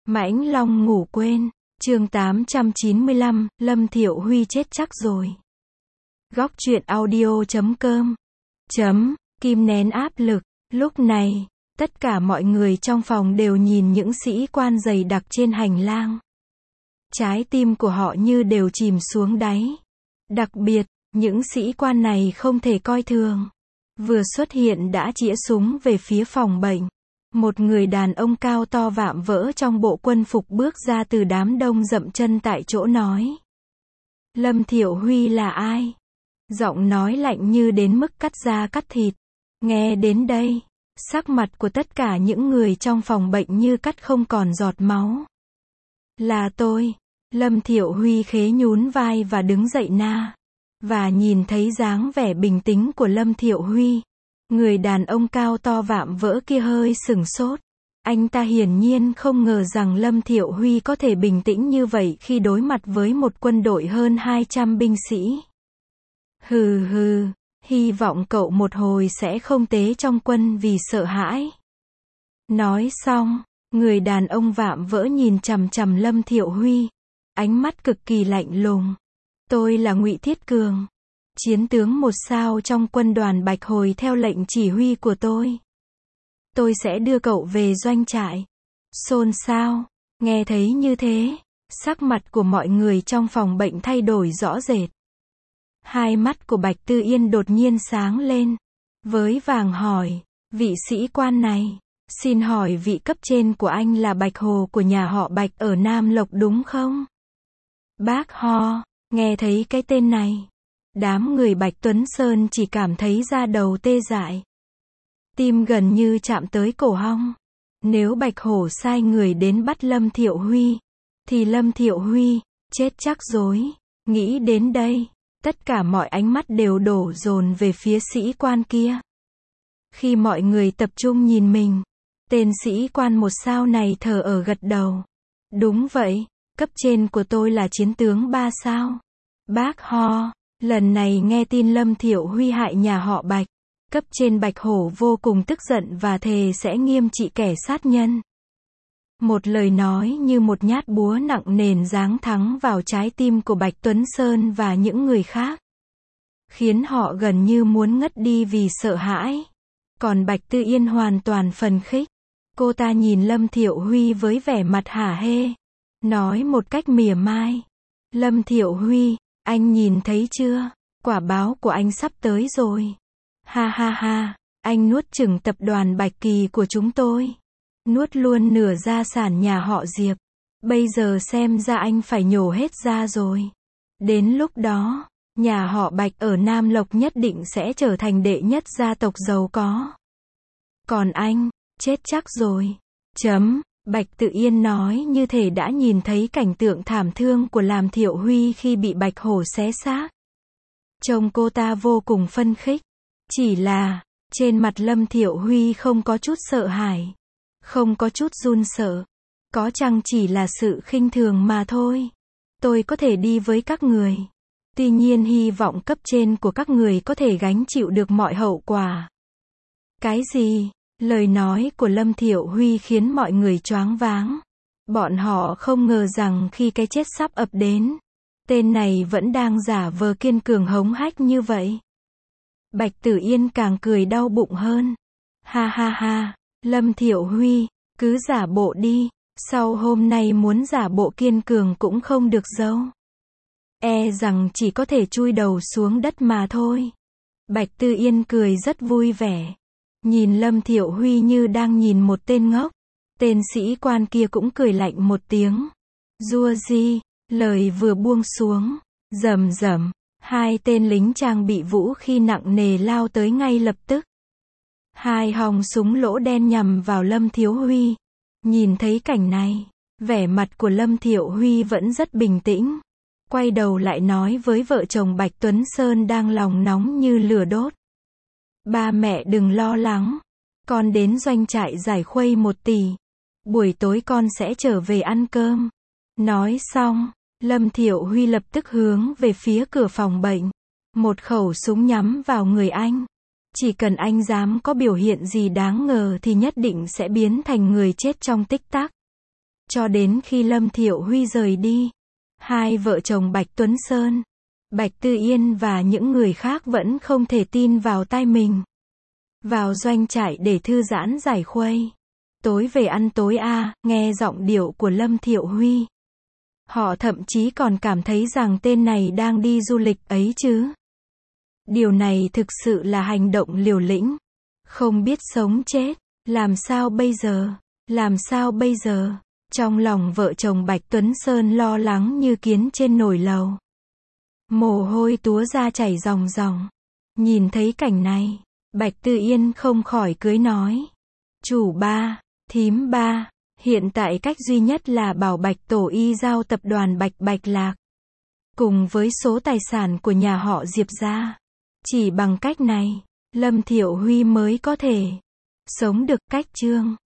Mãnh Long ngủ quên. Chương 895, Lâm Thiệu Huy chết chắc rồi. Góc truyện audio.com. Kim nén áp lực. Lúc này, tất cả mọi người trong phòng đều nhìn những sĩ quan dày đặc trên hành lang. Trái tim của họ như đều chìm xuống đáy. Đặc biệt, những sĩ quan này không thể coi thường. Vừa xuất hiện đã chĩa súng về phía phòng bệnh. Một người đàn ông cao to vạm vỡ trong bộ quân phục bước ra từ đám đông dậm chân tại chỗ nói. Lâm Thiệu Huy là ai? Giọng nói lạnh như đến mức cắt da cắt thịt. Nghe đến đây, sắc mặt của tất cả những người trong phòng bệnh như cắt không còn giọt máu. Là tôi. Lâm Thiệu Huy khế nhún vai và đứng dậy na. Và nhìn thấy dáng vẻ bình tĩnh của Lâm Thiệu Huy. Người đàn ông cao to vạm vỡ kia hơi sửng sốt. Anh ta hiển nhiên không ngờ rằng Lâm Thiệu Huy có thể bình tĩnh như vậy khi đối mặt với một quân đội hơn 200 binh sĩ. Hừ, hy vọng cậu một hồi sẽ không tế trong quân vì sợ hãi. Nói xong, người đàn ông vạm vỡ nhìn chằm chằm Lâm Thiệu Huy. Ánh mắt cực kỳ lạnh lùng. Tôi là Ngụy Thiết Cường. Chiến tướng 1 sao trong quân đoàn Bạch Hồi theo lệnh chỉ huy của tôi. Tôi sẽ đưa cậu về doanh trại. Xôn xao. Nghe thấy như thế, sắc mặt của mọi người trong phòng bệnh thay đổi rõ rệt. Hai mắt của Bạch Tư Yên đột nhiên sáng lên. Với vàng hỏi, vị sĩ quan này, xin hỏi vị cấp trên của anh là Bạch Hồ của nhà họ Bạch ở Nam Lộc đúng không? Bác Ho, nghe thấy cái tên này. Đám người Bạch Tuấn Sơn chỉ cảm thấy da đầu tê dại. Tim gần như chạm tới cổ họng. Nếu Bạch Hổ sai người đến bắt Lâm Thiệu Huy, thì Lâm Thiệu Huy, chết chắc rồi. Nghĩ đến đây, tất cả mọi ánh mắt đều đổ dồn về phía sĩ quan kia. Khi mọi người tập trung nhìn mình, tên sĩ quan 1 sao này thờ ơ gật đầu. Đúng vậy, cấp trên của tôi là chiến tướng 3 sao. Bác Ho. Lần này nghe tin Lâm Thiệu Huy hại nhà họ Bạch, cấp trên Bạch Hổ vô cùng tức giận và thề sẽ nghiêm trị kẻ sát nhân. Một lời nói như một nhát búa nặng nề giáng thẳng vào trái tim của Bạch Tuấn Sơn và những người khác, khiến họ gần như muốn ngất đi vì sợ hãi. Còn Bạch Tư Yên hoàn toàn phấn khích. Cô ta nhìn Lâm Thiệu Huy với vẻ mặt hả hê, nói một cách mỉa mai. Lâm Thiệu Huy, anh nhìn thấy chưa? Quả báo của anh sắp tới rồi. Ha, anh nuốt chửng tập đoàn Bạch Kỳ của chúng tôi. Nuốt luôn nửa gia sản nhà họ Diệp. Bây giờ xem ra anh phải nhổ hết ra rồi. Đến lúc đó, nhà họ Bạch ở Nam Lộc nhất định sẽ trở thành đệ nhất gia tộc giàu có. Còn anh, chết chắc rồi. Bạch Tự Yên nói như thể đã nhìn thấy cảnh tượng thảm thương của Lâm Thiệu Huy khi bị Bạch Hổ xé xác. Trông cô ta vô cùng phấn khích. Chỉ là, trên mặt Lâm Thiệu Huy không có chút sợ hãi, không có chút run sợ. Có chăng chỉ là sự khinh thường mà thôi. Tôi có thể đi với các người. Tuy nhiên hy vọng cấp trên của các người có thể gánh chịu được mọi hậu quả. Cái gì? Lời nói của Lâm Thiệu Huy khiến mọi người choáng váng. Bọn họ không ngờ rằng khi cái chết sắp ập đến, tên này vẫn đang giả vờ kiên cường hống hách như vậy. Bạch Tử Yên càng cười đau bụng hơn. Ha, Lâm Thiệu Huy, cứ giả bộ đi, sau hôm nay muốn giả bộ kiên cường cũng không được đâu. E rằng chỉ có thể chui đầu xuống đất mà thôi. Bạch Tư Yên cười rất vui vẻ. Nhìn Lâm Thiệu Huy như đang nhìn một tên ngốc. Tên sĩ quan kia cũng cười lạnh một tiếng. Rua gì, lời vừa buông xuống. Rầm, hai tên lính trang bị vũ khí nặng nề lao tới ngay lập tức. Hai hòng súng lỗ đen nhằm vào Lâm Thiệu Huy. Nhìn thấy cảnh này, vẻ mặt của Lâm Thiệu Huy vẫn rất bình tĩnh. Quay đầu lại nói với vợ chồng Bạch Tuấn Sơn đang lòng nóng như lửa đốt. Ba mẹ đừng lo lắng. Con đến doanh trại giải khuây 1 tỷ. Buổi tối con sẽ trở về ăn cơm. Nói xong, Lâm Thiệu Huy lập tức hướng về phía cửa phòng bệnh. Một khẩu súng nhắm vào người anh. Chỉ cần anh dám có biểu hiện gì đáng ngờ thì nhất định sẽ biến thành người chết trong tích tắc. Cho đến khi Lâm Thiệu Huy rời đi, hai vợ chồng Bạch Tuấn Sơn, Bạch Tư Yên và những người khác vẫn không thể tin vào tai mình. Vào doanh trại để thư giãn giải khuây. Tối về ăn tối nghe giọng điệu của Lâm Thiệu Huy. Họ thậm chí còn cảm thấy rằng tên này đang đi du lịch ấy chứ. Điều này thực sự là hành động liều lĩnh. Không biết sống chết. Làm sao bây giờ? Làm sao bây giờ? Trong lòng vợ chồng Bạch Tuấn Sơn lo lắng như kiến trên nồi lầu. Mồ hôi túa ra chảy ròng ròng. Nhìn thấy cảnh này, Bạch Tư Yên không khỏi cưới nói. Chủ ba, thím ba, hiện tại cách duy nhất là bảo Bạch Tổ Y giao tập đoàn Bạch Bạch Lạc. Cùng với số tài sản của nhà họ Diệp ra. Chỉ bằng cách này, Lâm Thiệu Huy mới có thể sống được. Cách chương